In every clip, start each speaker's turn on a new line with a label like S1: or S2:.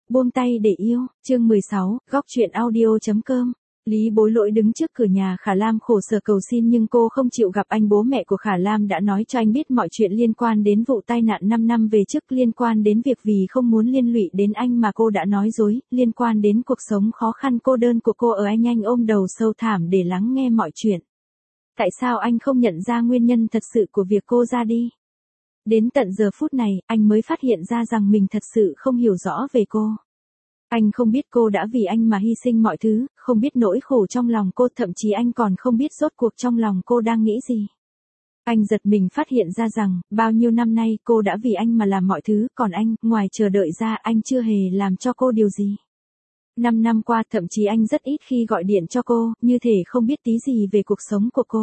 S1: Buông tay để yêu, chương 16, góc truyện audio.com. Lý Bối Lỗi đứng trước cửa nhà Khả Lam khổ sở cầu xin nhưng cô không chịu gặp anh. Bố mẹ của Khả Lam đã nói cho anh biết mọi chuyện liên quan đến vụ tai nạn 5 năm về trước, liên quan đến việc vì không muốn liên lụy đến anh mà cô đã nói dối, liên quan đến cuộc sống khó khăn cô đơn của cô ở Anh. Anh ôm đầu sâu thẳm để lắng nghe mọi chuyện. Tại sao anh không nhận ra nguyên nhân thật sự của việc cô ra đi? Đến tận giờ phút này, anh mới phát hiện ra rằng mình thật sự không hiểu rõ về cô. Anh không biết cô đã vì anh mà hy sinh mọi thứ, không biết nỗi khổ trong lòng cô, thậm chí anh còn không biết rốt cuộc trong lòng cô đang nghĩ gì. Anh giật mình phát hiện ra rằng, bao nhiêu năm nay cô đã vì anh mà làm mọi thứ, còn anh, ngoài chờ đợi ra, anh chưa hề làm cho cô điều gì. 5 năm qua, thậm chí anh rất ít khi gọi điện cho cô, như thể không biết tí gì về cuộc sống của cô.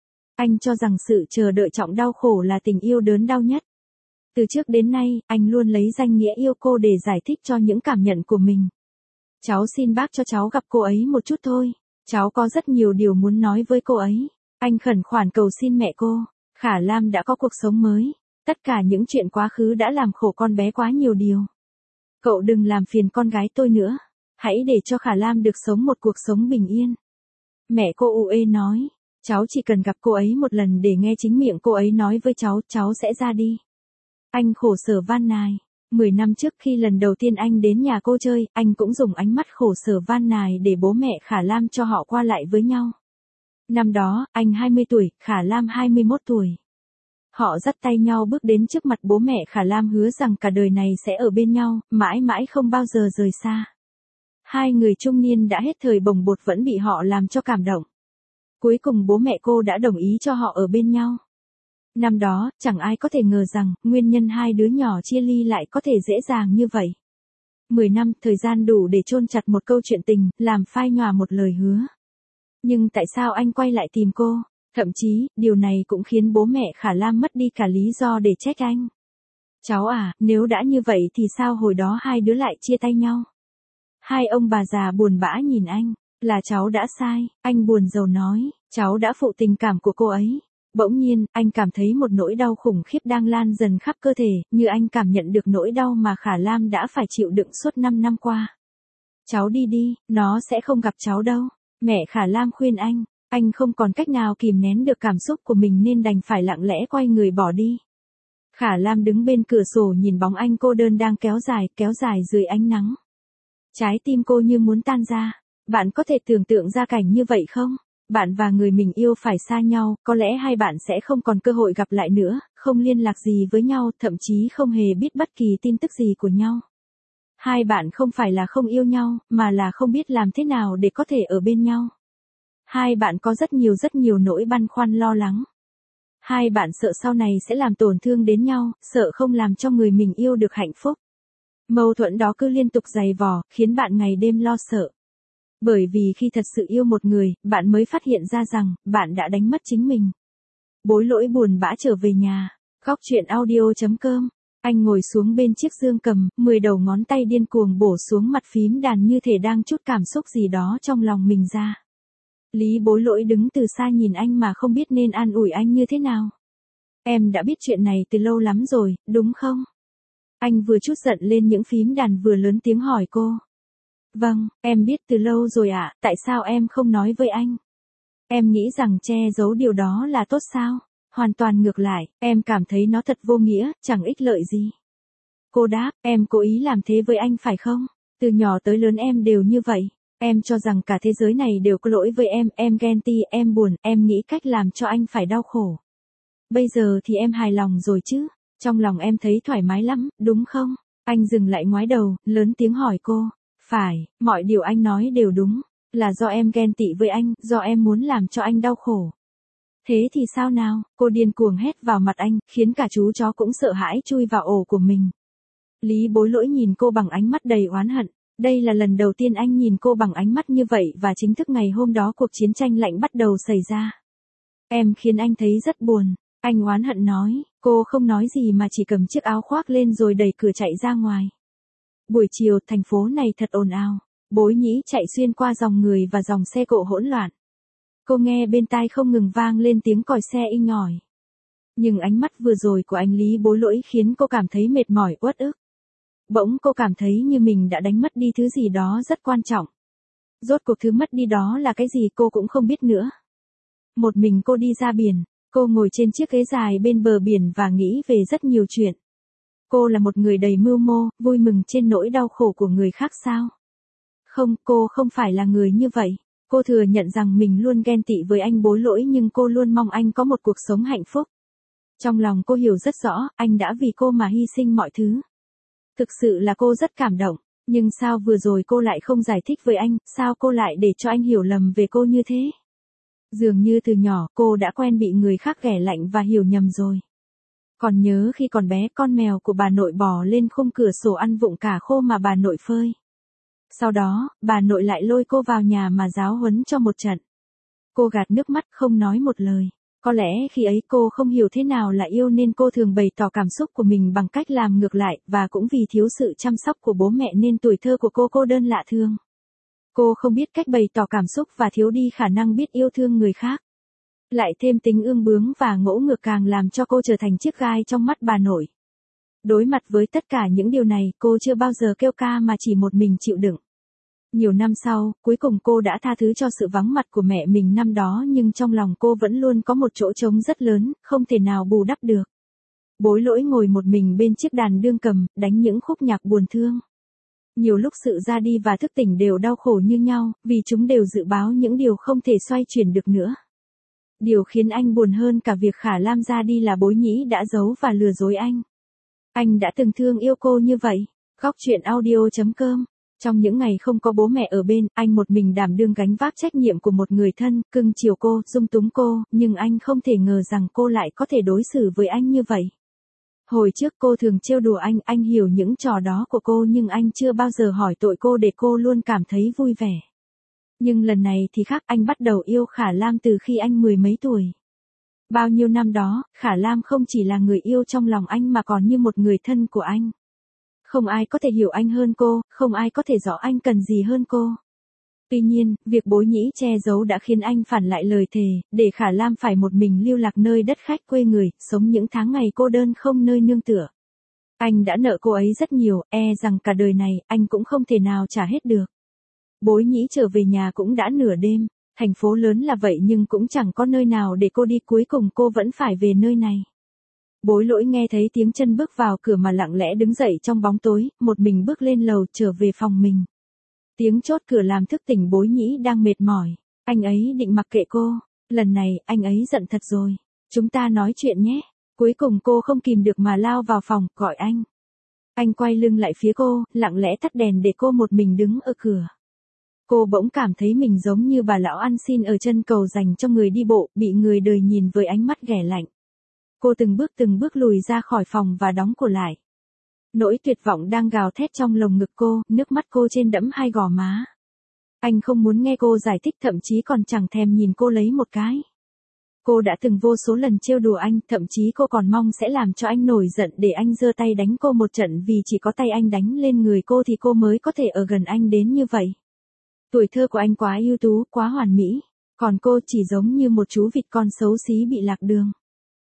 S1: Anh cho rằng sự chờ đợi trọng đau khổ là tình yêu đớn đau nhất. Từ trước đến nay, anh luôn lấy danh nghĩa yêu cô để giải thích cho những cảm nhận của mình. Cháu xin bác cho cháu gặp cô ấy một chút thôi. Cháu có rất nhiều điều muốn nói với cô ấy. Anh khẩn khoản cầu xin mẹ cô. Khả Lam đã có cuộc sống mới. Tất cả những chuyện quá khứ đã làm khổ con bé quá nhiều điều. Cậu đừng làm phiền con gái tôi nữa. Hãy để cho Khả Lam được sống một cuộc sống bình yên. Mẹ cô ue nói. Cháu chỉ cần gặp cô ấy một lần để nghe chính miệng cô ấy nói với cháu, cháu sẽ ra đi. Anh khổ sở van nài. 10 năm trước khi lần đầu tiên anh đến nhà cô chơi, anh cũng dùng ánh mắt khổ sở van nài để bố mẹ Khả Lam cho họ qua lại với nhau. Năm đó, anh 20 tuổi, Khả Lam 21 tuổi. Họ dắt tay nhau bước đến trước mặt bố mẹ Khả Lam hứa rằng cả đời này sẽ ở bên nhau, mãi mãi không bao giờ rời xa. Hai người trung niên đã hết thời bồng bột vẫn bị họ làm cho cảm động. Cuối cùng bố mẹ cô đã đồng ý cho họ ở bên nhau. Năm đó, chẳng ai có thể ngờ rằng, nguyên nhân hai đứa nhỏ chia ly lại có thể dễ dàng như vậy. 10 năm, thời gian đủ để chôn chặt một câu chuyện tình, làm phai nhòa một lời hứa. Nhưng tại sao anh quay lại tìm cô? Thậm chí, điều này cũng khiến bố mẹ Khả Lam mất đi cả lý do để trách anh. Cháu à, nếu đã như vậy thì sao hồi đó hai đứa lại chia tay nhau? Hai ông bà già buồn bã nhìn anh. Là cháu đã sai, anh buồn rầu nói, cháu đã phụ tình cảm của cô ấy. Bỗng nhiên, anh cảm thấy một nỗi đau khủng khiếp đang lan dần khắp cơ thể, như anh cảm nhận được nỗi đau mà Khả Lam đã phải chịu đựng suốt 5 năm qua. Cháu đi đi, nó sẽ không gặp cháu đâu. Mẹ Khả Lam khuyên anh không còn cách nào kìm nén được cảm xúc của mình nên đành phải lặng lẽ quay người bỏ đi. Khả Lam đứng bên cửa sổ nhìn bóng anh cô đơn đang kéo dài dưới ánh nắng. Trái tim cô như muốn tan ra. Bạn có thể tưởng tượng ra cảnh như vậy không? Bạn và người mình yêu phải xa nhau, có lẽ hai bạn sẽ không còn cơ hội gặp lại nữa, không liên lạc gì với nhau, thậm chí không hề biết bất kỳ tin tức gì của nhau. Hai bạn không phải là không yêu nhau, mà là không biết làm thế nào để có thể ở bên nhau. Hai bạn có rất nhiều nỗi băn khoăn lo lắng. Hai bạn sợ sau này sẽ làm tổn thương đến nhau, sợ không làm cho người mình yêu được hạnh phúc. Mâu thuẫn đó cứ liên tục dày vò, khiến bạn ngày đêm lo sợ. Bởi vì khi thật sự yêu một người, bạn mới phát hiện ra rằng, bạn đã đánh mất chính mình. Bối Lỗi buồn bã trở về nhà. Góc truyện audio.com. Anh ngồi xuống bên chiếc dương cầm, 10 đầu ngón tay điên cuồng bổ xuống mặt phím đàn như thể đang trút cảm xúc gì đó trong lòng mình ra. Lý Bối Lỗi đứng từ xa nhìn anh mà không biết nên an ủi anh như thế nào. Em đã biết chuyện này từ lâu lắm rồi, đúng không? Anh vừa trút giận lên những phím đàn vừa lớn tiếng hỏi cô. Vâng, em biết từ lâu rồi ạ, tại sao em không nói với anh? Em nghĩ rằng che giấu điều đó là tốt sao? Hoàn toàn ngược lại, em cảm thấy nó thật vô nghĩa, chẳng ích lợi gì. Cô đáp, em cố ý làm thế với anh phải không? Từ nhỏ tới lớn em đều như vậy. Em cho rằng cả thế giới này đều có lỗi với em ghen ti, em buồn, em nghĩ cách làm cho anh phải đau khổ. Bây giờ thì em hài lòng rồi chứ? Trong lòng em thấy thoải mái lắm, đúng không? Anh dừng lại ngoái đầu, lớn tiếng hỏi cô. Phải, mọi điều anh nói đều đúng, là do em ghen tị với anh, do em muốn làm cho anh đau khổ. Thế thì sao nào? Cô điên cuồng hét vào mặt anh, khiến cả chú chó cũng sợ hãi chui vào ổ của mình. Lý Bối Lỗi nhìn cô bằng ánh mắt đầy oán hận. Đây là lần đầu tiên anh nhìn cô bằng ánh mắt như vậy và chính thức ngày hôm đó cuộc chiến tranh lạnh bắt đầu xảy ra. Em khiến anh thấy rất buồn. Anh oán hận nói, cô không nói gì mà chỉ cầm chiếc áo khoác lên rồi đẩy cửa chạy ra ngoài. Buổi chiều, thành phố này thật ồn ào. Bối Nhĩ chạy xuyên qua dòng người và dòng xe cộ hỗn loạn. Cô nghe bên tai không ngừng vang lên tiếng còi xe inh ỏi. Nhưng ánh mắt vừa rồi của anh Lý Bối Lỗi khiến cô cảm thấy mệt mỏi uất ức. Bỗng cô cảm thấy như mình đã đánh mất đi thứ gì đó rất quan trọng. Rốt cuộc thứ mất đi đó là cái gì cô cũng không biết nữa. Một mình cô đi ra biển, cô ngồi trên chiếc ghế dài bên bờ biển và nghĩ về rất nhiều chuyện. Cô là một người đầy mưu mô, vui mừng trên nỗi đau khổ của người khác sao? Không, cô không phải là người như vậy. Cô thừa nhận rằng mình luôn ghen tị với anh Bối Lỗi nhưng cô luôn mong anh có một cuộc sống hạnh phúc. Trong lòng cô hiểu rất rõ, anh đã vì cô mà hy sinh mọi thứ. Thực sự là cô rất cảm động, nhưng sao vừa rồi cô lại không giải thích với anh, sao cô lại để cho anh hiểu lầm về cô như thế? Dường như từ nhỏ cô đã quen bị người khác ghẻ lạnh và hiểu nhầm rồi. Còn nhớ khi còn bé con mèo của bà nội bò lên khung cửa sổ ăn vụng cả khô mà bà nội phơi. Sau đó, bà nội lại lôi cô vào nhà mà giáo huấn cho một trận. Cô gạt nước mắt không nói một lời. Có lẽ khi ấy cô không hiểu thế nào là yêu nên cô thường bày tỏ cảm xúc của mình bằng cách làm ngược lại và cũng vì thiếu sự chăm sóc của bố mẹ nên tuổi thơ của cô đơn lạ thương. Cô không biết cách bày tỏ cảm xúc và thiếu đi khả năng biết yêu thương người khác. Lại thêm tính ương bướng và ngỗ ngược càng làm cho cô trở thành chiếc gai trong mắt bà nội. Đối mặt với tất cả những điều này cô chưa bao giờ kêu ca mà chỉ một mình chịu đựng. Nhiều năm sau, cuối cùng cô đã tha thứ cho sự vắng mặt của mẹ mình năm đó nhưng trong lòng cô vẫn luôn có một chỗ trống rất lớn, không thể nào bù đắp được. Bối Lỗi ngồi một mình bên chiếc đàn đương cầm, đánh những khúc nhạc buồn thương. Nhiều lúc sự ra đi và thức tỉnh đều đau khổ như nhau, vì chúng đều dự báo những điều không thể xoay chuyển được nữa. Điều khiến anh buồn hơn cả việc Khả Lam ra đi là Bối Nhĩ đã giấu và lừa dối anh. Anh đã từng thương yêu cô như vậy. Góc truyện audio.com. Trong những ngày không có bố mẹ ở bên, anh một mình đảm đương gánh vác trách nhiệm của một người thân, cưng chiều cô, dung túng cô, nhưng anh không thể ngờ rằng cô lại có thể đối xử với anh như vậy. Hồi trước cô thường trêu đùa anh hiểu những trò đó của cô nhưng anh chưa bao giờ hỏi tội cô để cô luôn cảm thấy vui vẻ. Nhưng lần này thì khác, anh bắt đầu yêu Khả Lam từ khi anh 10 mấy tuổi. Bao nhiêu năm đó, Khả Lam không chỉ là người yêu trong lòng anh mà còn như một người thân của anh. Không ai có thể hiểu anh hơn cô, không ai có thể rõ anh cần gì hơn cô. Tuy nhiên, việc Bối Nhĩ che giấu đã khiến anh phản lại lời thề, để Khả Lam phải một mình lưu lạc nơi đất khách quê người, sống những tháng ngày cô đơn không nơi nương tựa. Anh đã nợ cô ấy rất nhiều, rằng cả đời này, anh cũng không thể nào trả hết được. Bối Nhĩ trở về nhà cũng đã nửa đêm, thành phố lớn là vậy nhưng cũng chẳng có nơi nào để cô đi, cuối cùng cô vẫn phải về nơi này. Bối Lỗi nghe thấy tiếng chân bước vào cửa mà lặng lẽ đứng dậy trong bóng tối, một mình bước lên lầu trở về phòng mình. Tiếng chốt cửa làm thức tỉnh Bối Nhĩ đang mệt mỏi. Anh ấy định mặc kệ cô. Lần này, anh ấy giận thật rồi. Chúng ta nói chuyện nhé. Cuối cùng cô không kìm được mà lao vào phòng, gọi anh. Anh quay lưng lại phía cô, lặng lẽ tắt đèn để cô một mình đứng ở cửa. Cô bỗng cảm thấy mình giống như bà lão ăn xin ở chân cầu dành cho người đi bộ, bị người đời nhìn với ánh mắt ghẻ lạnh. Cô từng bước lùi ra khỏi phòng và đóng cửa lại. Nỗi tuyệt vọng đang gào thét trong lồng ngực cô, nước mắt cô trên đẫm hai gò má. Anh không muốn nghe cô giải thích, thậm chí còn chẳng thèm nhìn cô lấy một cái. Cô đã từng vô số lần trêu đùa anh, thậm chí cô còn mong sẽ làm cho anh nổi giận để anh giơ tay đánh cô một trận vì chỉ có tay anh đánh lên người cô thì cô mới có thể ở gần anh đến như vậy. Tuổi thơ của anh quá ưu tú, quá hoàn mỹ, còn cô chỉ giống như một chú vịt con xấu xí bị lạc đường.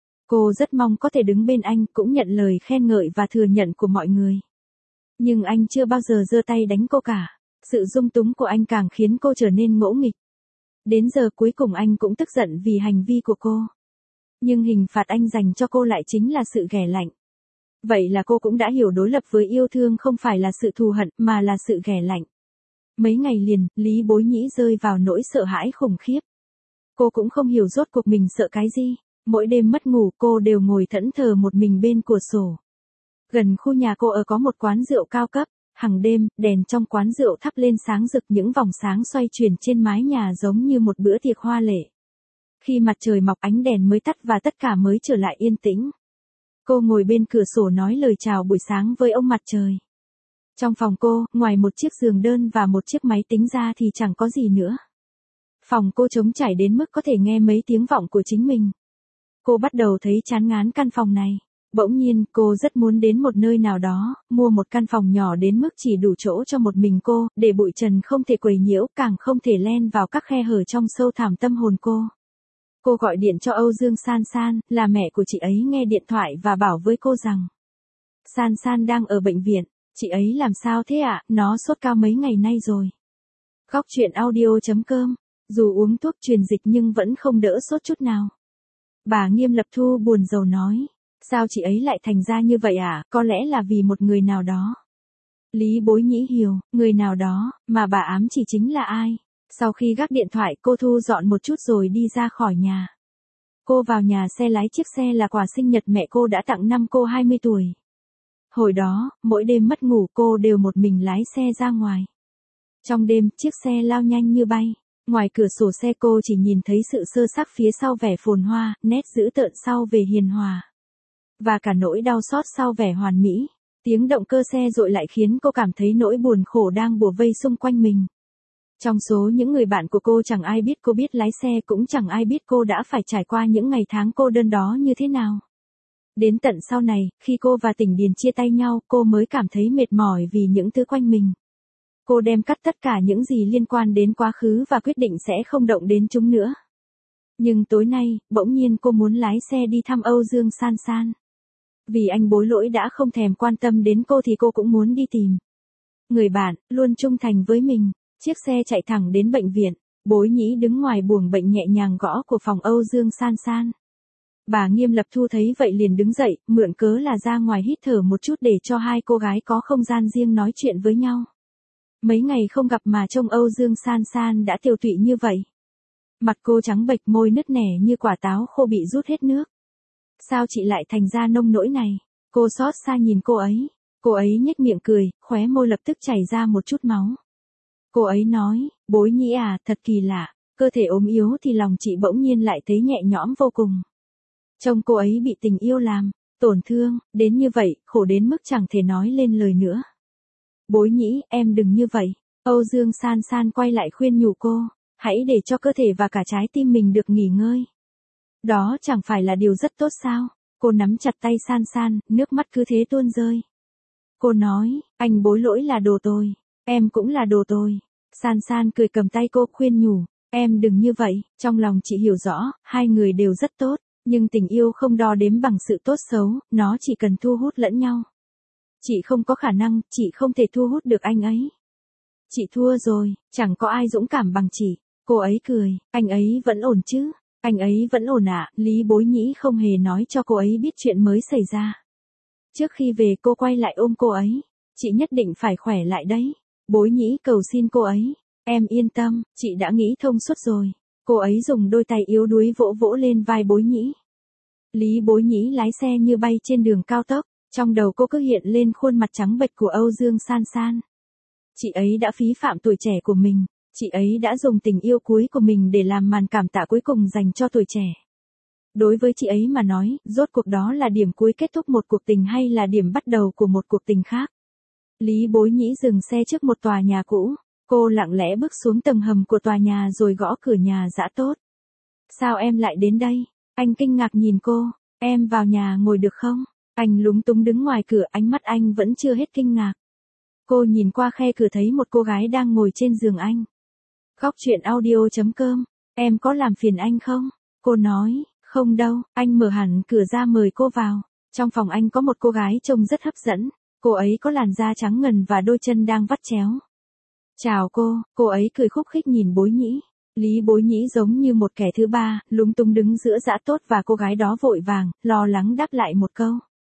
S1: Cô rất mong có thể đứng bên anh, cũng nhận lời khen ngợi và thừa nhận của mọi người. Nhưng anh chưa bao giờ giơ tay đánh cô cả. Sự dung túng của anh càng khiến cô trở nên ngỗ nghịch. Đến giờ cuối cùng anh cũng tức giận vì hành vi của cô. Nhưng hình phạt anh dành cho cô lại chính là sự ghẻ lạnh. Vậy là cô cũng đã hiểu đối lập với yêu thương không phải là sự thù hận mà là sự ghẻ lạnh. Mấy ngày liền, Lý Bối Nhĩ rơi vào nỗi sợ hãi khủng khiếp. Cô cũng không hiểu rốt cuộc mình sợ cái gì. Mỗi đêm mất ngủ cô đều ngồi thẫn thờ một mình bên cửa sổ. Gần khu nhà cô ở có một quán rượu cao cấp, hàng đêm, đèn trong quán rượu thắp lên sáng rực, những vòng sáng xoay chuyển trên mái nhà giống như một bữa tiệc hoa lệ. Khi mặt trời mọc ánh đèn mới tắt và tất cả mới trở lại yên tĩnh. Cô ngồi bên cửa sổ nói lời chào buổi sáng với ông mặt trời. Trong phòng cô, ngoài một chiếc giường đơn và một chiếc máy tính ra thì chẳng có gì nữa. Phòng cô trống trải đến mức có thể nghe mấy tiếng vọng của chính mình. Cô bắt đầu thấy chán ngán căn phòng này. Bỗng nhiên, cô rất muốn đến một nơi nào đó, mua một căn phòng nhỏ đến mức chỉ đủ chỗ cho một mình cô, để bụi trần không thể quấy nhiễu, càng không thể len vào các khe hở trong sâu thẳm tâm hồn cô. Cô gọi điện cho Âu Dương San San, là mẹ của chị ấy, nghe điện thoại và bảo với cô rằng San San đang ở bệnh viện. Chị ấy làm sao thế ạ? Nó sốt cao mấy ngày nay rồi. Góc chuyện audio.com. Dù uống thuốc truyền dịch nhưng vẫn không đỡ sốt chút nào. Bà Nghiêm Lập Thu buồn rầu nói. Sao chị ấy lại thành ra như vậy ạ? Có lẽ là vì một người nào đó. Lý Bối Nhĩ hiểu, người nào đó, mà bà ám chỉ chính là ai? Sau khi gác điện thoại, cô thu dọn một chút rồi đi ra khỏi nhà. Cô vào nhà xe lái chiếc xe là quà sinh nhật mẹ cô đã tặng năm cô 20 tuổi. Hồi đó, mỗi đêm mất ngủ cô đều một mình lái xe ra ngoài. Trong đêm, chiếc xe lao nhanh như bay. Ngoài cửa sổ xe cô chỉ nhìn thấy sự sơ xác phía sau vẻ phồn hoa, nét dữ tợn sau về hiền hòa. Và cả nỗi đau xót sau vẻ hoàn mỹ. Tiếng động cơ xe dội lại khiến cô cảm thấy nỗi buồn khổ đang bủa vây xung quanh mình. Trong số những người bạn của cô chẳng ai biết cô biết lái xe, cũng chẳng ai biết cô đã phải trải qua những ngày tháng cô đơn đó như thế nào. Đến tận sau này, khi cô và Tỉnh Điền chia tay nhau, cô mới cảm thấy mệt mỏi vì những thứ quanh mình. Cô đem cắt tất cả những gì liên quan đến quá khứ và quyết định sẽ không động đến chúng nữa. Nhưng tối nay, bỗng nhiên cô muốn lái xe đi thăm Âu Dương San San. Vì anh Bối Lỗi đã không thèm quan tâm đến cô thì cô cũng muốn đi tìm người bạn, luôn trung thành với mình. Chiếc xe chạy thẳng đến bệnh viện. Bối Nhĩ đứng ngoài buồng bệnh nhẹ nhàng gõ của phòng Âu Dương San San. Bà Nghiêm Lập Thu thấy vậy liền đứng dậy, mượn cớ là ra ngoài hít thở một chút để cho hai cô gái có không gian riêng nói chuyện với nhau. Mấy ngày không gặp mà trông Âu Dương San San đã tiều tụy như vậy. Mặt cô trắng bệch, môi nứt nẻ như quả táo khô bị rút hết nước. Sao chị lại thành ra nông nỗi này? Cô xót xa nhìn cô ấy. Cô ấy nhếch miệng cười, khóe môi lập tức chảy ra một chút máu. Cô ấy nói, Bối Nhĩ à, thật kỳ lạ, cơ thể ốm yếu thì lòng chị bỗng nhiên lại thấy nhẹ nhõm vô cùng. Trông cô ấy bị tình yêu làm tổn thương, đến như vậy, khổ đến mức chẳng thể nói lên lời nữa. Bối Nhĩ, em đừng như vậy. Âu Dương San San quay lại khuyên nhủ cô, hãy để cho cơ thể và cả trái tim mình được nghỉ ngơi. Đó chẳng phải là điều rất tốt sao? Cô nắm chặt tay San San, nước mắt cứ thế tuôn rơi. Cô nói, anh Bối Lỗi là đồ tồi, em cũng là đồ tồi. San San cười cầm tay cô khuyên nhủ, em đừng như vậy, trong lòng chị hiểu rõ, hai người đều rất tốt, nhưng tình yêu không đo đếm bằng sự tốt xấu, nó chỉ cần thu hút lẫn nhau. Chị không có khả năng, chị không thể thu hút được anh ấy. Chị thua rồi, chẳng có ai dũng cảm bằng chị. Cô ấy cười, anh ấy vẫn ổn chứ? Anh ấy vẫn ổn ạ. Lý Bối Nhĩ không hề nói cho cô ấy biết chuyện mới xảy ra. Trước khi về cô quay lại ôm cô ấy. Chị nhất định phải khỏe lại đấy. Bối Nhĩ cầu xin cô ấy. Em yên tâm, chị đã nghĩ thông suốt rồi. Cô ấy dùng đôi tay yếu đuối vỗ vỗ lên vai Bối Nhĩ. Lý Bối Nhĩ lái xe như bay trên đường cao tốc. Trong đầu cô cứ hiện lên khuôn mặt trắng bệch của Âu Dương San San. Chị ấy đã phí phạm tuổi trẻ của mình. Chị ấy đã dùng tình yêu cuối của mình để làm màn cảm tạ cuối cùng dành cho tuổi trẻ. Đối với chị ấy mà nói, rốt cuộc đó là điểm cuối kết thúc một cuộc tình hay là điểm bắt đầu của một cuộc tình khác. Lý Bối Nhĩ dừng xe trước một tòa nhà cũ. Cô lặng lẽ bước xuống tầng hầm của tòa nhà rồi gõ cửa nhà dã tốt. Sao em lại đến đây? Anh kinh ngạc nhìn cô. Em vào nhà ngồi được không? Anh lúng túng đứng ngoài cửa, ánh mắt anh vẫn chưa hết kinh ngạc. Cô nhìn qua khe cửa thấy một cô gái đang ngồi trên giường anh. Góc chuyện audio.com. Em có làm phiền anh không? Cô nói, không đâu. Anh mở hẳn cửa ra mời cô vào. Trong phòng anh có một cô gái trông rất hấp dẫn. Cô ấy có làn da trắng ngần và đôi chân đang vắt chéo. Chào cô ấy cười khúc khích nhìn Bối Nhĩ. Lý Bối Nhĩ giống như một kẻ thứ ba, lúng túng đứng giữa dã tốt và cô gái đó vội vàng, lo lắng đáp lại một câu.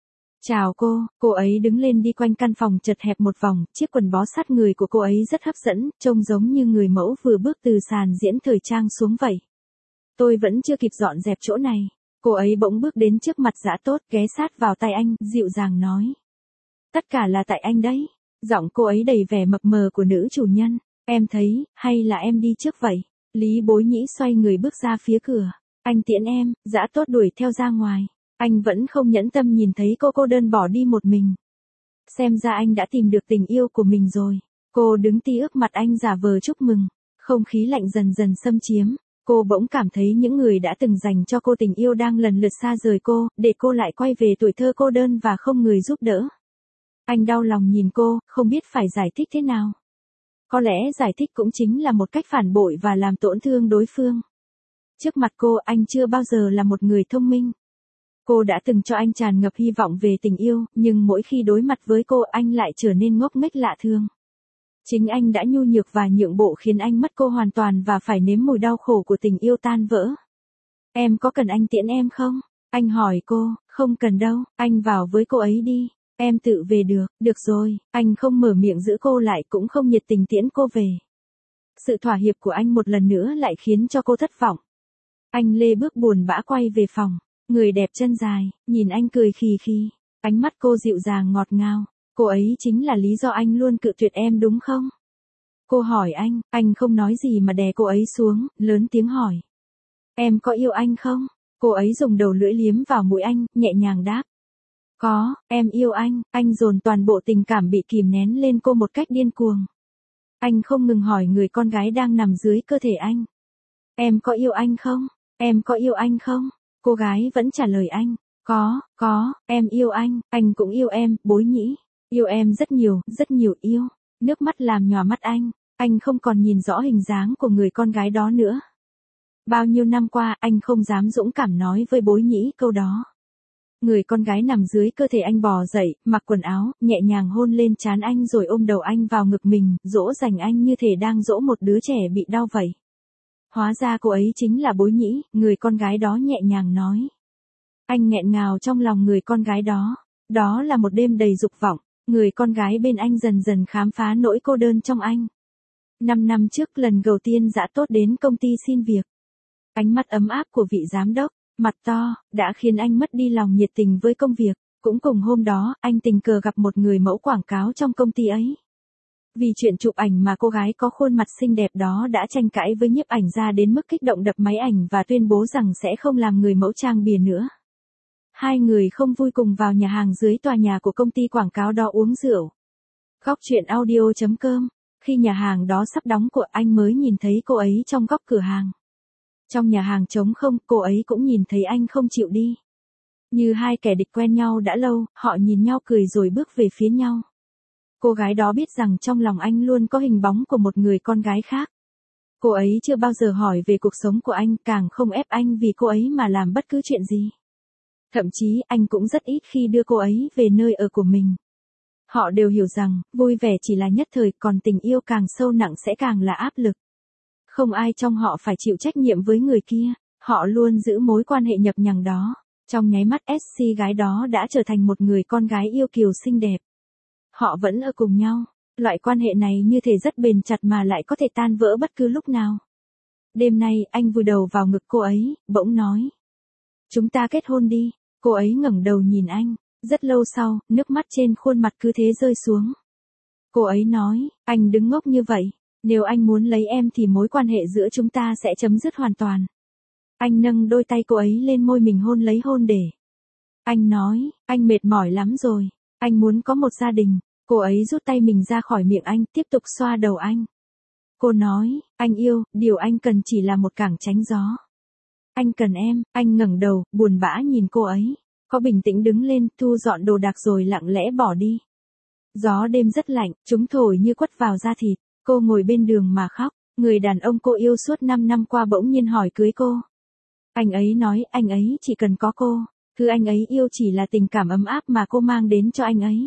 S1: Chào cô ấy đứng lên đi quanh căn phòng chật hẹp một vòng, chiếc quần bó sát người của cô ấy rất hấp dẫn, trông giống như người mẫu vừa bước từ sàn diễn thời trang xuống vậy. Tôi vẫn chưa kịp dọn dẹp chỗ này. Cô ấy bỗng bước đến trước mặt dã tốt, ghé sát vào tay anh, dịu dàng nói. Tất cả là tại anh đấy. Giọng cô ấy đầy vẻ mập mờ của nữ chủ nhân. Em thấy, hay là em đi trước vậy? Lý Bối Nhĩ xoay người bước ra phía cửa. Anh tiễn em. Dã tốt đuổi theo ra ngoài. Anh vẫn không nhẫn tâm nhìn thấy cô đơn bỏ đi một mình. Xem ra anh đã tìm được tình yêu của mình rồi. Cô đứng tí ức mặt anh giả vờ chúc mừng. Không khí lạnh dần dần xâm chiếm. Cô bỗng cảm thấy những người đã từng dành cho cô tình yêu đang lần lượt xa rời cô, để cô lại quay về tuổi thơ cô đơn và không người giúp đỡ. Anh đau lòng nhìn cô, không biết phải giải thích thế nào. Có lẽ giải thích cũng chính là một cách phản bội và làm tổn thương đối phương. Trước mặt cô, anh chưa bao giờ là một người thông minh. Cô đã từng cho anh tràn ngập hy vọng về tình yêu, nhưng mỗi khi đối mặt với cô anh lại trở nên ngốc nghếch lạ thường. Chính anh đã nhu nhược và nhượng bộ khiến anh mất cô hoàn toàn và phải nếm mùi đau khổ của tình yêu tan vỡ. Em có cần anh tiễn em không? Anh hỏi cô, không cần đâu, anh vào với cô ấy đi. Em tự về được rồi, anh không mở miệng giữ cô lại cũng không nhiệt tình tiễn cô về. Sự thỏa hiệp của anh một lần nữa lại khiến cho cô thất vọng. Anh lê bước buồn bã quay về phòng, người đẹp chân dài, nhìn anh cười khì khì, ánh mắt cô dịu dàng ngọt ngào. Cô ấy chính là lý do anh luôn cự tuyệt em đúng không? Cô hỏi anh không nói gì mà đè cô ấy xuống, lớn tiếng hỏi. Em có yêu anh không? Cô ấy dùng đầu lưỡi liếm vào mũi anh, nhẹ nhàng đáp. Có, em yêu anh dồn toàn bộ tình cảm bị kìm nén lên cô một cách điên cuồng. Anh không ngừng hỏi người con gái đang nằm dưới cơ thể anh. Em có yêu anh không? Em có yêu anh không? Cô gái vẫn trả lời anh. Có, em yêu anh cũng yêu em, Bối Nhĩ. Yêu em rất nhiều yêu. Nước mắt làm nhòa mắt anh không còn nhìn rõ hình dáng của người con gái đó nữa. Bao nhiêu năm qua anh không dám dũng cảm nói với Bối Nhĩ câu đó. Người con gái nằm dưới cơ thể anh bò dậy, mặc quần áo, nhẹ nhàng hôn lên trán anh rồi ôm đầu anh vào ngực mình, dỗ dành anh như thể đang dỗ một đứa trẻ bị đau vậy. Hóa ra cô ấy chính là Bối Nhĩ, người con gái đó nhẹ nhàng nói. Anh nghẹn ngào trong lòng người con gái đó. Đó là một đêm đầy dục vọng, người con gái bên anh dần dần khám phá nỗi cô đơn trong anh. 5 năm trước lần đầu tiên Dã Tốt đến công ty xin việc. Ánh mắt ấm áp của vị giám đốc, mặt to, đã khiến anh mất đi lòng nhiệt tình với công việc. Cũng cùng hôm đó, anh tình cờ gặp một người mẫu quảng cáo trong công ty ấy. Vì chuyện chụp ảnh mà cô gái có khuôn mặt xinh đẹp đó đã tranh cãi với nhiếp ảnh gia đến mức kích động đập máy ảnh và tuyên bố rằng sẽ không làm người mẫu trang bìa nữa. Hai người không vui cùng vào nhà hàng dưới tòa nhà của công ty quảng cáo đó uống rượu. Góc truyện audio.com. Khi nhà hàng đó sắp đóng cửa anh mới nhìn thấy cô ấy trong góc cửa hàng. Trong nhà hàng trống không, cô ấy cũng nhìn thấy anh không chịu đi. Như hai kẻ địch quen nhau đã lâu, họ nhìn nhau cười rồi bước về phía nhau. Cô gái đó biết rằng trong lòng anh luôn có hình bóng của một người con gái khác. Cô ấy chưa bao giờ hỏi về cuộc sống của anh, càng không ép anh vì cô ấy mà làm bất cứ chuyện gì. Thậm chí anh cũng rất ít khi đưa cô ấy về nơi ở của mình. Họ đều hiểu rằng, vui vẻ chỉ là nhất thời, còn tình yêu càng sâu nặng sẽ càng là áp lực. Không ai trong họ phải chịu trách nhiệm với người kia, họ luôn giữ mối quan hệ nhập nhằng đó. Trong nháy mắt SC gái đó đã trở thành một người con gái yêu kiều xinh đẹp. Họ vẫn ở cùng nhau, loại quan hệ này như thể rất bền chặt mà lại có thể tan vỡ bất cứ lúc nào. Đêm nay anh vùi đầu vào ngực cô ấy, bỗng nói. Chúng ta kết hôn đi. Cô ấy ngẩng đầu nhìn anh, rất lâu sau, nước mắt trên khuôn mặt cứ thế rơi xuống. Cô ấy nói, anh đừng ngốc như vậy, nếu anh muốn lấy em thì mối quan hệ giữa chúng ta sẽ chấm dứt hoàn toàn. Anh nâng đôi tay cô ấy lên môi mình hôn lấy hôn để. Anh nói, anh mệt mỏi lắm rồi, anh muốn có một gia đình. Cô ấy rút tay mình ra khỏi miệng anh, tiếp tục xoa đầu anh. Cô nói, anh yêu, điều anh cần chỉ là một cảng tránh gió. Anh cần em, anh ngẩng đầu, buồn bã nhìn cô ấy. Có bình tĩnh đứng lên, thu dọn đồ đạc rồi lặng lẽ bỏ đi. Gió đêm rất lạnh, chúng thổi như quất vào da thịt. Cô ngồi bên đường mà khóc. Người đàn ông cô yêu suốt 5 năm qua bỗng nhiên hỏi cưới cô. Anh ấy nói anh ấy chỉ cần có cô. Thứ anh ấy yêu chỉ là tình cảm ấm áp mà cô mang đến cho anh ấy.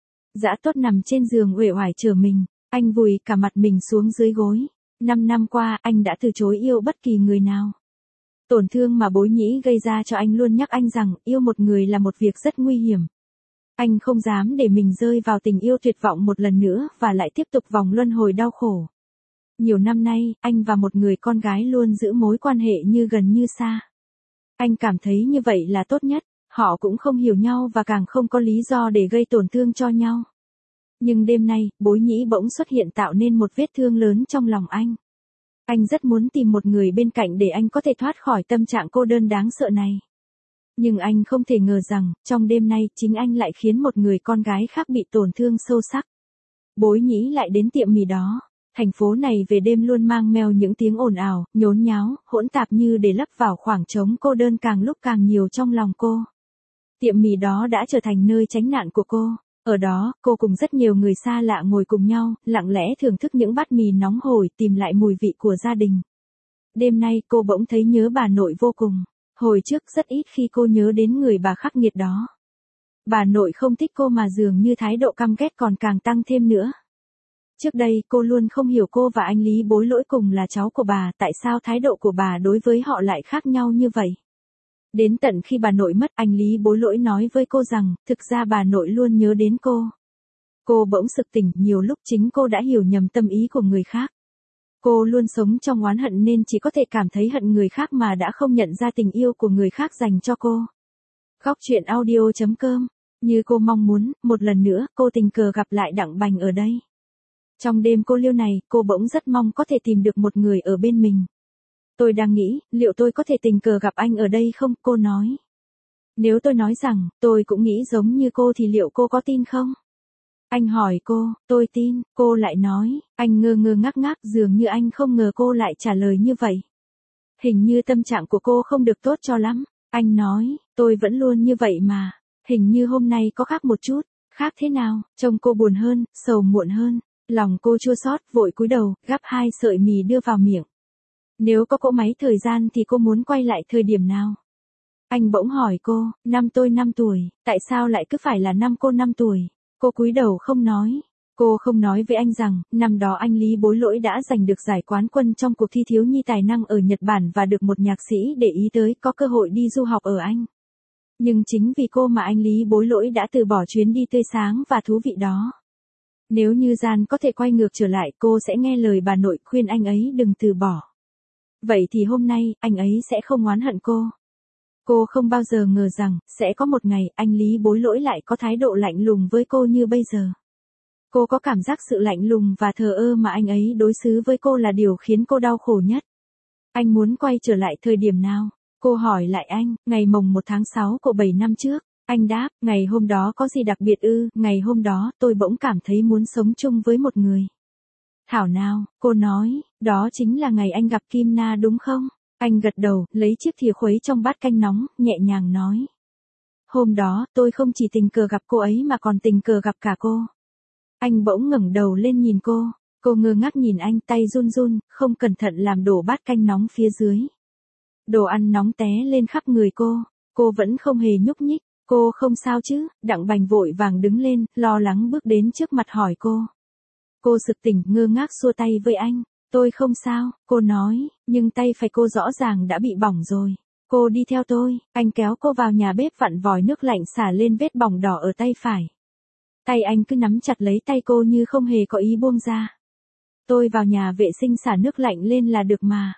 S1: Dã Tốt nằm trên giường uể oải chờ mình. Anh vùi cả mặt mình xuống dưới gối. 5 năm qua anh đã từ chối yêu bất kỳ người nào. Tổn thương mà Bối Nhĩ gây ra cho anh luôn nhắc anh rằng yêu một người là một việc rất nguy hiểm. Anh không dám để mình rơi vào tình yêu tuyệt vọng một lần nữa và lại tiếp tục vòng luân hồi đau khổ. Nhiều năm nay, anh và một người con gái luôn giữ mối quan hệ như gần như xa. Anh cảm thấy như vậy là tốt nhất, họ cũng không hiểu nhau và càng không có lý do để gây tổn thương cho nhau. Nhưng đêm nay, Bối Nhĩ bỗng xuất hiện tạo nên một vết thương lớn trong lòng anh. Anh rất muốn tìm một người bên cạnh để anh có thể thoát khỏi tâm trạng cô đơn đáng sợ này. Nhưng anh không thể ngờ rằng, trong đêm nay, chính anh lại khiến một người con gái khác bị tổn thương sâu sắc. Bối Nhĩ lại đến tiệm mì đó. Thành phố này về đêm luôn mang meo những tiếng ồn ào, nhốn nháo, hỗn tạp như để lấp vào khoảng trống cô đơn càng lúc càng nhiều trong lòng cô. Tiệm mì đó đã trở thành nơi tránh nạn của cô. Ở đó, cô cùng rất nhiều người xa lạ ngồi cùng nhau, lặng lẽ thưởng thức những bát mì nóng hổi, tìm lại mùi vị của gia đình. Đêm nay cô bỗng thấy nhớ bà nội vô cùng. Hồi trước rất ít khi cô nhớ đến người bà khắc nghiệt đó. Bà nội không thích cô mà dường như thái độ căm ghét còn càng tăng thêm nữa. Trước đây cô luôn không hiểu cô và anh Lý Bối Lỗi cùng là cháu của bà, tại sao thái độ của bà đối với họ lại khác nhau như vậy. Đến tận khi bà nội mất, anh Lý Bối Lỗi nói với cô rằng, thực ra bà nội luôn nhớ đến cô. Cô bỗng sực tỉnh, nhiều lúc chính cô đã hiểu nhầm tâm ý của người khác. Cô luôn sống trong oán hận nên chỉ có thể cảm thấy hận người khác mà đã không nhận ra tình yêu của người khác dành cho cô. Góc truyện audio.com. Như cô mong muốn, một lần nữa cô tình cờ gặp lại Đặng Bành ở đây. Trong đêm cô liêu này, cô bỗng rất mong có thể tìm được một người ở bên mình. Tôi đang nghĩ, liệu tôi có thể tình cờ gặp anh ở đây không, cô nói. Nếu tôi nói rằng, tôi cũng nghĩ giống như cô thì liệu cô có tin không? Anh hỏi cô, tôi tin, cô lại nói, anh ngơ ngơ ngác ngác dường như anh không ngờ cô lại trả lời như vậy. Hình như tâm trạng của cô không được tốt cho lắm. Anh nói, tôi vẫn luôn như vậy mà. Hình như hôm nay có khác một chút. Khác thế nào? Trông cô buồn hơn, sầu muộn hơn. Lòng cô chua xót, vội cúi đầu, gắp 2 sợi mì đưa vào miệng. Nếu có cỗ máy thời gian thì cô muốn quay lại thời điểm nào? Anh bỗng hỏi cô, năm tôi 5 tuổi, tại sao lại cứ phải là năm cô 5 tuổi? Cô cúi đầu không nói. Cô không nói với anh rằng, năm đó anh Lý Bối Lỗi đã giành được giải quán quân trong cuộc thi thiếu nhi tài năng ở Nhật Bản và được một nhạc sĩ để ý tới, có cơ hội đi du học ở Anh. Nhưng chính vì cô mà anh Lý Bối Lỗi đã từ bỏ chuyến đi tươi sáng và thú vị đó. Nếu như gian có thể quay ngược trở lại, cô sẽ nghe lời bà nội khuyên anh ấy đừng từ bỏ. Vậy thì hôm nay, anh ấy sẽ không oán hận cô. Cô không bao giờ ngờ rằng, sẽ có một ngày, anh Lý Bối Lỗi lại có thái độ lạnh lùng với cô như bây giờ. Cô có cảm giác sự lạnh lùng và thờ ơ mà anh ấy đối xử với cô là điều khiến cô đau khổ nhất. Anh muốn quay trở lại thời điểm nào? Cô hỏi lại anh, ngày mồng 1 tháng 6 của 7 năm trước. Anh đáp, ngày hôm đó có gì đặc biệt ư? Ngày hôm đó, tôi bỗng cảm thấy muốn sống chung với một người. Thảo nào, cô nói, đó chính là ngày anh gặp Kim Na đúng không? Anh gật đầu, lấy chiếc thìa khuấy trong bát canh nóng, nhẹ nhàng nói. Hôm đó, tôi không chỉ tình cờ gặp cô ấy mà còn tình cờ gặp cả cô. Anh bỗng ngẩng đầu lên nhìn cô ngơ ngác nhìn anh, tay run run, không cẩn thận làm đổ bát canh nóng phía dưới. Đồ ăn nóng té lên khắp người cô vẫn không hề nhúc nhích, cô không sao chứ? Đặng Bành vội vàng đứng lên, lo lắng bước đến trước mặt hỏi cô. Cô sực tỉnh, ngơ ngác xua tay với anh, tôi không sao, cô nói, nhưng tay phải cô rõ ràng đã bị bỏng rồi. Cô đi theo tôi, anh kéo cô vào nhà bếp vặn vòi nước lạnh xả lên vết bỏng đỏ ở tay phải. Tay anh cứ nắm chặt lấy tay cô như không hề có ý buông ra. Tôi vào nhà vệ sinh xả nước lạnh lên là được mà.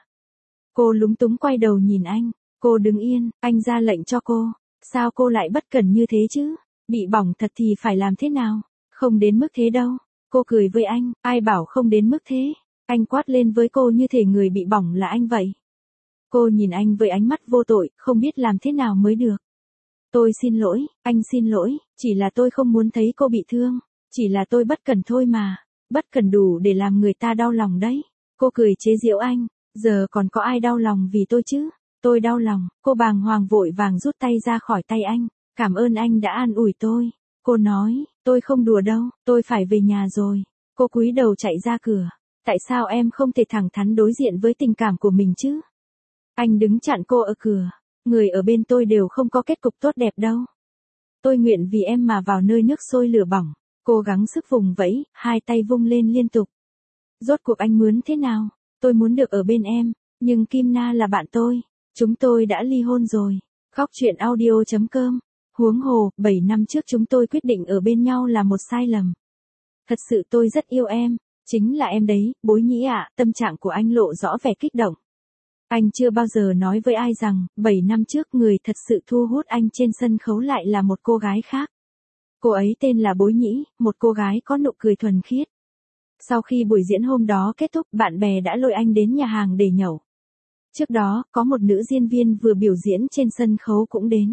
S1: Cô lúng túng quay đầu nhìn anh. Cô đứng yên, anh ra lệnh cho cô. Sao cô lại bất cẩn như thế chứ? Bị bỏng thật thì phải làm thế nào? Không đến mức thế đâu. Cô cười với anh, ai bảo không đến mức thế? Anh quát lên với cô như thể người bị bỏng là anh vậy. Cô nhìn anh với ánh mắt vô tội, không biết làm thế nào mới được. Tôi xin lỗi, anh xin lỗi, chỉ là tôi không muốn thấy cô bị thương. Chỉ là tôi bất cẩn thôi mà. Bất cẩn đủ để làm người ta đau lòng đấy. Cô cười chế giễu anh. Giờ còn có ai đau lòng vì tôi chứ? Tôi đau lòng. Cô bàng hoàng vội vàng rút tay ra khỏi tay anh. Cảm ơn anh đã an ủi tôi. Cô nói, tôi không đùa đâu, tôi phải về nhà rồi. Cô cúi đầu chạy ra cửa. Tại sao em không thể thẳng thắn đối diện với tình cảm của mình chứ? Anh đứng chặn cô ở cửa. Người ở bên tôi đều không có kết cục tốt đẹp đâu. Tôi nguyện vì em mà vào nơi nước sôi lửa bỏng. Cô gắng sức vùng vẫy, hai tay vung lên liên tục. Rốt cuộc anh muốn thế nào? Tôi muốn được ở bên em, nhưng Kim Na là bạn tôi. Chúng tôi đã ly hôn rồi. Góc truyện audio.com. Huống hồ, 7 năm trước chúng tôi quyết định ở bên nhau là một sai lầm. Thật sự tôi rất yêu em. Chính là em đấy, Bối Nhĩ ạ. Tâm trạng của anh lộ rõ vẻ kích động. Anh chưa bao giờ nói với ai rằng, 7 năm trước người thật sự thu hút anh trên sân khấu lại là một cô gái khác. Cô ấy tên là Bối Nhĩ, một cô gái có nụ cười thuần khiết. Sau khi buổi diễn hôm đó kết thúc, bạn bè đã lôi anh đến nhà hàng để nhậu. Trước đó, có một nữ diễn viên vừa biểu diễn trên sân khấu cũng đến.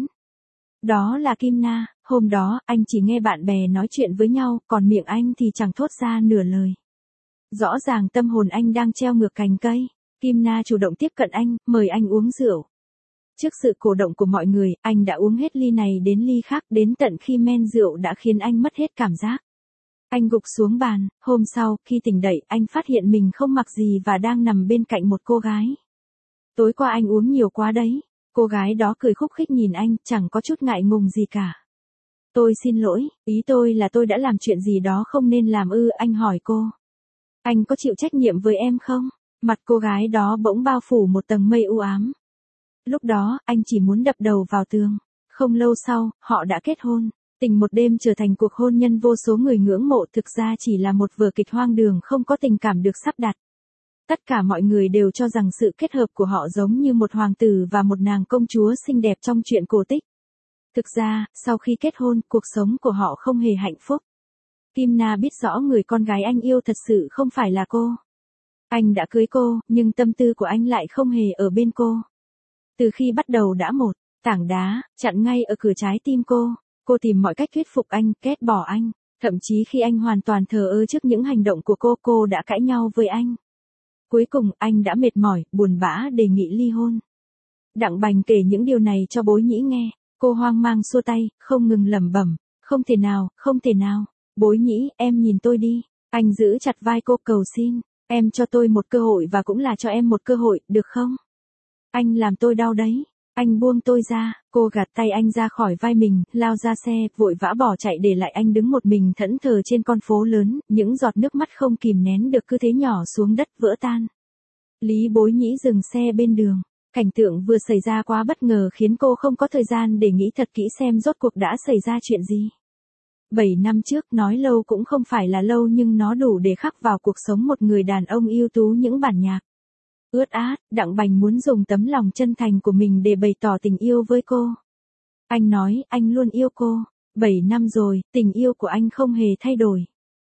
S1: Đó là Kim Na. Hôm đó, anh chỉ nghe bạn bè nói chuyện với nhau, còn miệng anh thì chẳng thốt ra nửa lời. Rõ ràng tâm hồn anh đang treo ngược cành cây. Kim Na chủ động tiếp cận anh, mời anh uống rượu. Trước sự cổ động của mọi người, anh đã uống hết ly này đến ly khác, đến tận khi men rượu đã khiến anh mất hết cảm giác. Anh gục xuống bàn. Hôm sau, khi tỉnh dậy, anh phát hiện mình không mặc gì và đang nằm bên cạnh một cô gái. Tối qua anh uống nhiều quá đấy. Cô gái đó cười khúc khích nhìn anh, chẳng có chút ngại ngùng gì cả. Tôi xin lỗi, ý tôi là tôi đã làm chuyện gì đó không nên làm ư, anh hỏi cô. Anh có chịu trách nhiệm với em không? Mặt cô gái đó bỗng bao phủ một tầng mây u ám. Lúc đó, anh chỉ muốn đập đầu vào tường. Không lâu sau, họ đã kết hôn. Tình một đêm trở thành cuộc hôn nhân vô số người ngưỡng mộ, thực ra chỉ là một vở kịch hoang đường không có tình cảm được sắp đặt. Tất cả mọi người đều cho rằng sự kết hợp của họ giống như một hoàng tử và một nàng công chúa xinh đẹp trong truyện cổ tích. Thực ra, sau khi kết hôn, cuộc sống của họ không hề hạnh phúc. Kim Na biết rõ người con gái anh yêu thật sự không phải là cô. Anh đã cưới cô, nhưng tâm tư của anh lại không hề ở bên cô. Từ khi bắt đầu đã một tảng đá chặn ngay ở cửa trái tim cô. Cô tìm mọi cách thuyết phục anh, ghét bỏ anh. Thậm chí khi anh hoàn toàn thờ ơ trước những hành động của cô đã cãi nhau với anh. Cuối cùng, anh đã mệt mỏi, buồn bã đề nghị ly hôn. Đặng Bành kể những điều này cho Bối Nhĩ nghe. Cô hoang mang xua tay, không ngừng lẩm bẩm. Không thể nào, không thể nào. Bối Nhĩ, em nhìn tôi đi. Anh giữ chặt vai cô cầu xin. Em cho tôi một cơ hội và cũng là cho em một cơ hội, được không? Anh làm tôi đau đấy. Anh buông tôi ra. Cô gạt tay anh ra khỏi vai mình, lao ra xe, vội vã bỏ chạy để lại anh đứng một mình thẫn thờ trên con phố lớn, những giọt nước mắt không kìm nén được cứ thế nhỏ xuống đất vỡ tan. Lý Bối Nhĩ dừng xe bên đường. Cảnh tượng vừa xảy ra quá bất ngờ khiến cô không có thời gian để nghĩ thật kỹ xem rốt cuộc đã xảy ra chuyện gì. 7 năm trước, nói lâu cũng không phải là lâu nhưng nó đủ để khắc vào cuộc sống một người đàn ông ưu tú những bản nhạc. Ướt át, Đặng Bành muốn dùng tấm lòng chân thành của mình để bày tỏ tình yêu với cô. Anh nói, anh luôn yêu cô. 7 năm rồi, tình yêu của anh không hề thay đổi.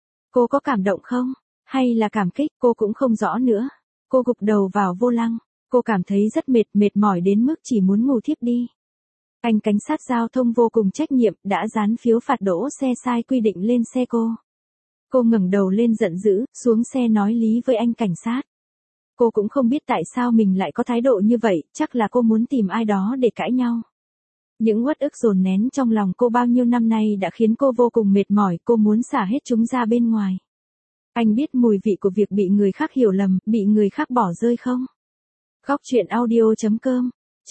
S1: Cô có cảm động không? Hay là cảm kích? Cô cũng không rõ nữa. Cô gục đầu vào vô lăng. Cô cảm thấy rất mệt mỏi đến mức chỉ muốn ngủ thiếp đi. Anh cảnh sát giao thông vô cùng trách nhiệm đã dán phiếu phạt đỗ xe sai quy định lên xe cô. Cô ngẩng đầu lên giận dữ, xuống xe nói lý với anh cảnh sát. Cô cũng không biết tại sao mình lại có thái độ như vậy, chắc là cô muốn tìm ai đó để cãi nhau. Những uất ức dồn nén trong lòng cô bao nhiêu năm nay đã khiến cô vô cùng mệt mỏi, cô muốn xả hết chúng ra bên ngoài. Anh biết mùi vị của việc bị người khác hiểu lầm, bị người khác bỏ rơi không? Góc truyện audio.com.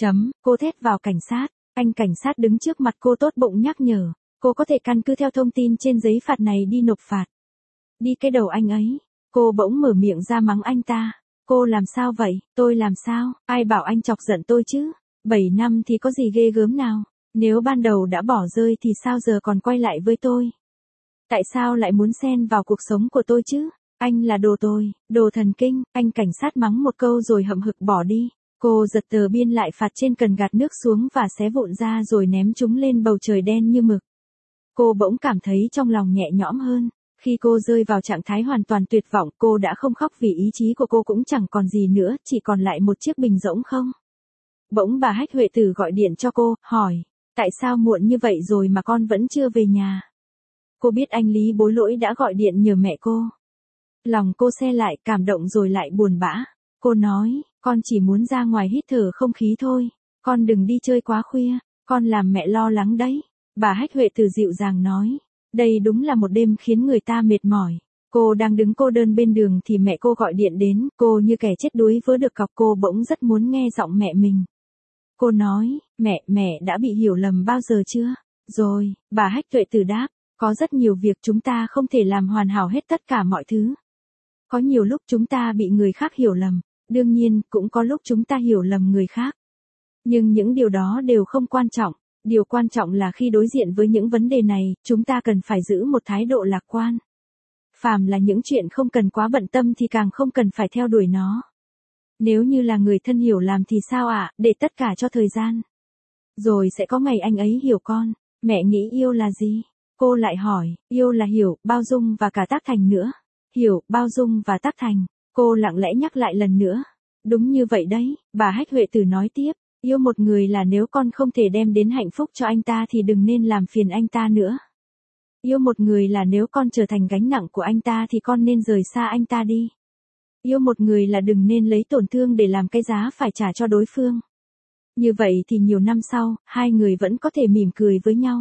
S1: Cô thét vào cảnh sát. Anh cảnh sát đứng trước mặt cô tốt bụng nhắc nhở. Cô có thể căn cứ theo thông tin trên giấy phạt này đi nộp phạt. Đi cái đầu anh ấy. Cô bỗng mở miệng ra mắng anh ta. Cô làm sao vậy? Tôi làm sao? Ai bảo anh chọc giận tôi chứ? 7 năm thì có gì ghê gớm nào? Nếu ban đầu đã bỏ rơi thì sao giờ còn quay lại với tôi? Tại sao lại muốn xen vào cuộc sống của tôi chứ? Anh là đồ tồi, đồ thần kinh. Anh cảnh sát mắng một câu rồi hậm hực bỏ đi. Cô giật tờ biên lại phạt trên cần gạt nước xuống và xé vụn ra rồi ném chúng lên bầu trời đen như mực. Cô bỗng cảm thấy trong lòng nhẹ nhõm hơn. Khi cô rơi vào trạng thái hoàn toàn tuyệt vọng, cô đã không khóc vì ý chí của cô cũng chẳng còn gì nữa, chỉ còn lại một chiếc bình rỗng không. Bỗng bà Hách Huệ Tử gọi điện cho cô, hỏi, tại sao muộn như vậy rồi mà con vẫn chưa về nhà? Cô biết anh Lý Bối Lỗi đã gọi điện nhờ mẹ cô. Lòng cô se lại, cảm động rồi lại buồn bã. Cô nói, con chỉ muốn ra ngoài hít thở không khí thôi. Con đừng đi chơi quá khuya, con làm mẹ lo lắng đấy. Bà Hách Huệ Tử dịu dàng nói. Đây đúng là một đêm khiến người ta mệt mỏi. Cô đang đứng cô đơn bên đường thì mẹ cô gọi điện đến. Cô như kẻ chết đuối vớ được cọc, cô bỗng rất muốn nghe giọng mẹ mình. Cô nói, mẹ đã bị hiểu lầm bao giờ chưa? Rồi, bà Hách Huệ Tử đáp. Có rất nhiều việc chúng ta không thể làm hoàn hảo hết tất cả mọi thứ. Có nhiều lúc chúng ta bị người khác hiểu lầm. Đương nhiên, cũng có lúc chúng ta hiểu lầm người khác. Nhưng những điều đó đều không quan trọng. Điều quan trọng là khi đối diện với những vấn đề này, chúng ta cần phải giữ một thái độ lạc quan. Phàm là những chuyện không cần quá bận tâm thì càng không cần phải theo đuổi nó. Nếu như là người thân hiểu làm thì sao ạ, để tất cả cho thời gian. Rồi sẽ có ngày anh ấy hiểu con. Mẹ nghĩ yêu là gì? Cô lại hỏi, yêu là hiểu, bao dung và cả tác thành nữa. Hiểu, bao dung và tác thành. Cô lặng lẽ nhắc lại lần nữa. Đúng như vậy đấy, bà Hách Huệ Tử nói tiếp. Yêu một người là nếu con không thể đem đến hạnh phúc cho anh ta thì đừng nên làm phiền anh ta nữa. Yêu một người là nếu con trở thành gánh nặng của anh ta thì con nên rời xa anh ta đi. Yêu một người là đừng nên lấy tổn thương để làm cái giá phải trả cho đối phương. Như vậy thì nhiều năm sau, hai người vẫn có thể mỉm cười với nhau.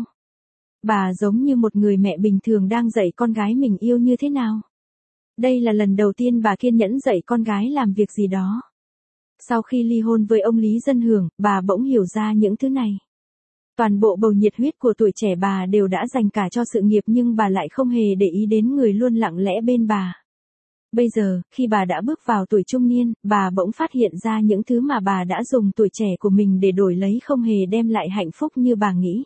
S1: Bà giống như một người mẹ bình thường đang dạy con gái mình yêu như thế nào. Đây là lần đầu tiên bà kiên nhẫn dạy con gái làm việc gì đó. Sau khi ly hôn với ông Lý Dân Hưởng, bà bỗng hiểu ra những thứ này. Toàn bộ bầu nhiệt huyết của tuổi trẻ bà đều đã dành cả cho sự nghiệp nhưng bà lại không hề để ý đến người luôn lặng lẽ bên bà. Bây giờ, khi bà đã bước vào tuổi trung niên, bà bỗng phát hiện ra những thứ mà bà đã dùng tuổi trẻ của mình để đổi lấy không hề đem lại hạnh phúc như bà nghĩ.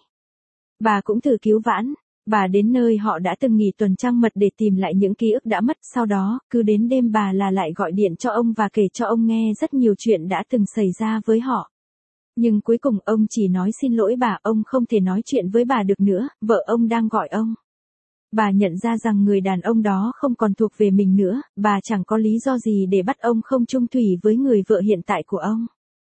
S1: Bà cũng thử cứu vãn. Bà đến nơi họ đã từng nghỉ tuần trăng mật để tìm lại những ký ức đã mất, sau đó, cứ đến đêm bà là lại gọi điện cho ông và kể cho ông nghe rất nhiều chuyện đã từng xảy ra với họ. Nhưng cuối cùng ông chỉ nói xin lỗi bà, ông không thể nói chuyện với bà được nữa, vợ ông đang gọi ông. Bà nhận ra rằng người đàn ông đó không còn thuộc về mình nữa, bà chẳng có lý do gì để bắt ông không chung thủy với người vợ hiện tại của ông.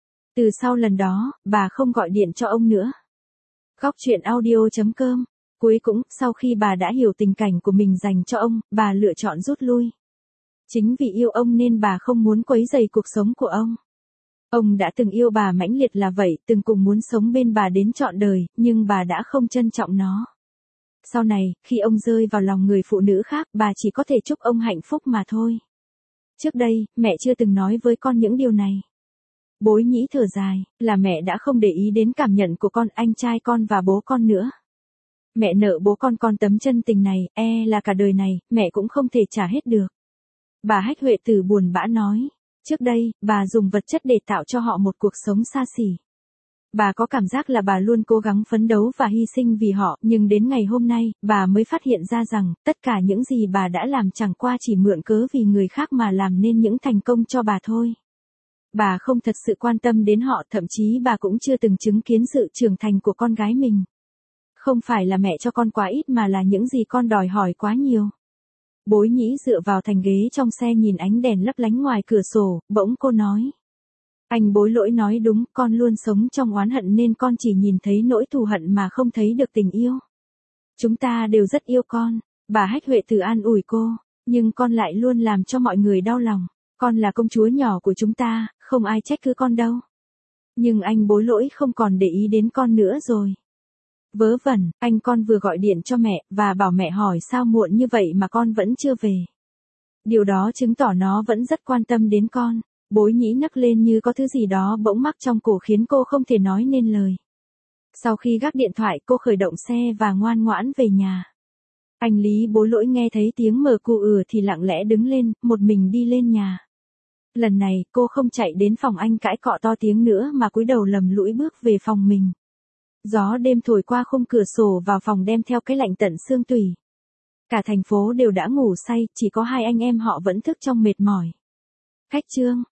S1: Từ sau lần đó, bà không gọi điện cho ông nữa. Góc chuyện audio.com. Cuối cùng, sau khi bà đã hiểu tình cảnh của mình dành cho ông, bà lựa chọn rút lui. Chính vì yêu ông nên bà không muốn quấy rầy cuộc sống của ông. Ông đã từng yêu bà mãnh liệt là vậy, từng cùng muốn sống bên bà đến trọn đời, nhưng bà đã không trân trọng nó. Sau này, khi ông rơi vào lòng người phụ nữ khác, bà chỉ có thể chúc ông hạnh phúc mà thôi. Trước đây, mẹ chưa từng nói với con những điều này. Bối Nhĩ thở dài, là mẹ đã không để ý đến cảm nhận của con, anh trai con và bố con nữa. Mẹ nợ bố con tấm chân tình này, là cả đời này, mẹ cũng không thể trả hết được. Bà Hách Huệ Tử buồn bã nói. Trước đây, bà dùng vật chất để tạo cho họ một cuộc sống xa xỉ. Bà có cảm giác là bà luôn cố gắng phấn đấu và hy sinh vì họ, nhưng đến ngày hôm nay, bà mới phát hiện ra rằng, tất cả những gì bà đã làm chẳng qua chỉ mượn cớ vì người khác mà làm nên những thành công cho bà thôi. Bà không thật sự quan tâm đến họ, thậm chí bà cũng chưa từng chứng kiến sự trưởng thành của con gái mình. Không phải là mẹ cho con quá ít mà là những gì con đòi hỏi quá nhiều. Bối Nhĩ dựa vào thành ghế trong xe nhìn ánh đèn lấp lánh ngoài cửa sổ, bỗng cô nói. Anh Bối Lỗi nói đúng, con luôn sống trong oán hận nên con chỉ nhìn thấy nỗi thù hận mà không thấy được tình yêu. Chúng ta đều rất yêu con, bà Hách Huệ Tử an ủi cô, nhưng con lại luôn làm cho mọi người đau lòng. Con là công chúa nhỏ của chúng ta, không ai trách cứ con đâu. Nhưng anh Bối Lỗi không còn để ý đến con nữa rồi. Vớ vẩn, anh con vừa gọi điện cho mẹ, và bảo mẹ hỏi sao muộn như vậy mà con vẫn chưa về. Điều đó chứng tỏ nó vẫn rất quan tâm đến con. Bối Nhĩ nấc lên như có thứ gì đó bỗng mắc trong cổ khiến cô không thể nói nên lời. Sau khi gác điện thoại, cô khởi động xe và ngoan ngoãn về nhà. Anh Lý Bối Lỗi nghe thấy tiếng mở cửa thì lặng lẽ đứng lên, một mình đi lên nhà. Lần này, cô không chạy đến phòng anh cãi cọ to tiếng nữa mà cúi đầu lầm lũi bước về phòng mình. Gió đêm thổi qua khung cửa sổ vào phòng đem theo cái lạnh tận xương tủy. Cả thành phố đều đã ngủ say, chỉ có hai anh em họ vẫn thức trong mệt mỏi. Khách Trương.